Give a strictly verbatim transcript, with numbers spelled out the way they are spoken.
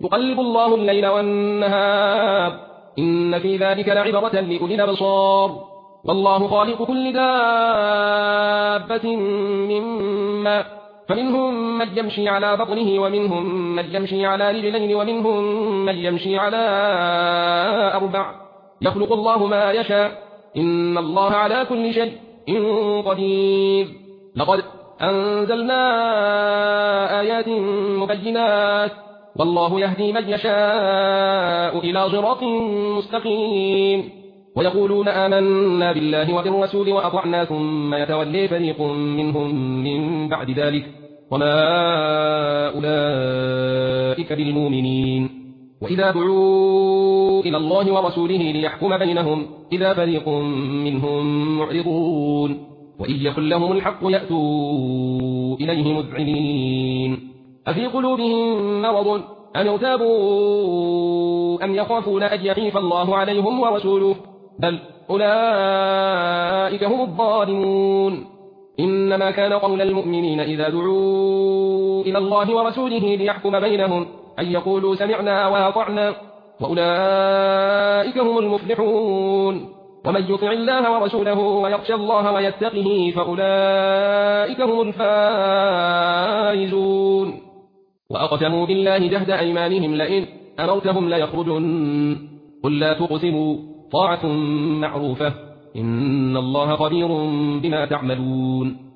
يقلب الله الليل والنهار إن في ذلك لعبرة لأولي الأبصار والله خالق كل دابة مما فمنهم من يمشي على بطنه ومنهم من يمشي على رجلين ومنهم من يمشي على أربع يخلق الله ما يشاء إن الله على كل شيء قدير لقد أنزلنا آيات مبينات والله يهدي من يشاء إلى صراط مستقيم ويقولون آمنا بالله وبالرسول وأطعنا ثم يتولي فريق منهم من بعد ذلك وما أولئك بالمؤمنين وإذا دعوا إلى الله ورسوله ليحكم بينهم إذا فريق منهم معرضون وإن يكن لهم الحق يأتوا إليه مذعنين أفي قلوبهم مرض أم ارتابوا أم يخافون أن يخيف الله عليهم ورسوله بل أولئك هم الظالمون إنما كان قول المؤمنين إذا دعوا إلى الله ورسوله ليحكم بينهم أن يقولوا سمعنا وأطعنا وأولئك هم المفلحون ومن يطع الله ورسوله ويخشى الله ويتقه فأولئك هم الفائزون وأقسموا بالله جهد أيمانهم لئن أمرتهم ليخرجن قل لا تقسموا طاعة معروفة إن الله خبير بما تعملون